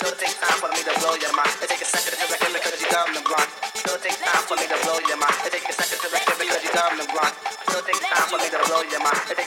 Still take time for me to blow your mind. It take a second to reckon because you're dumb and blind. Still take time for me to blow your mind. It take a second to reckon because you're dumb and blind. Still take time for me to blow your mind.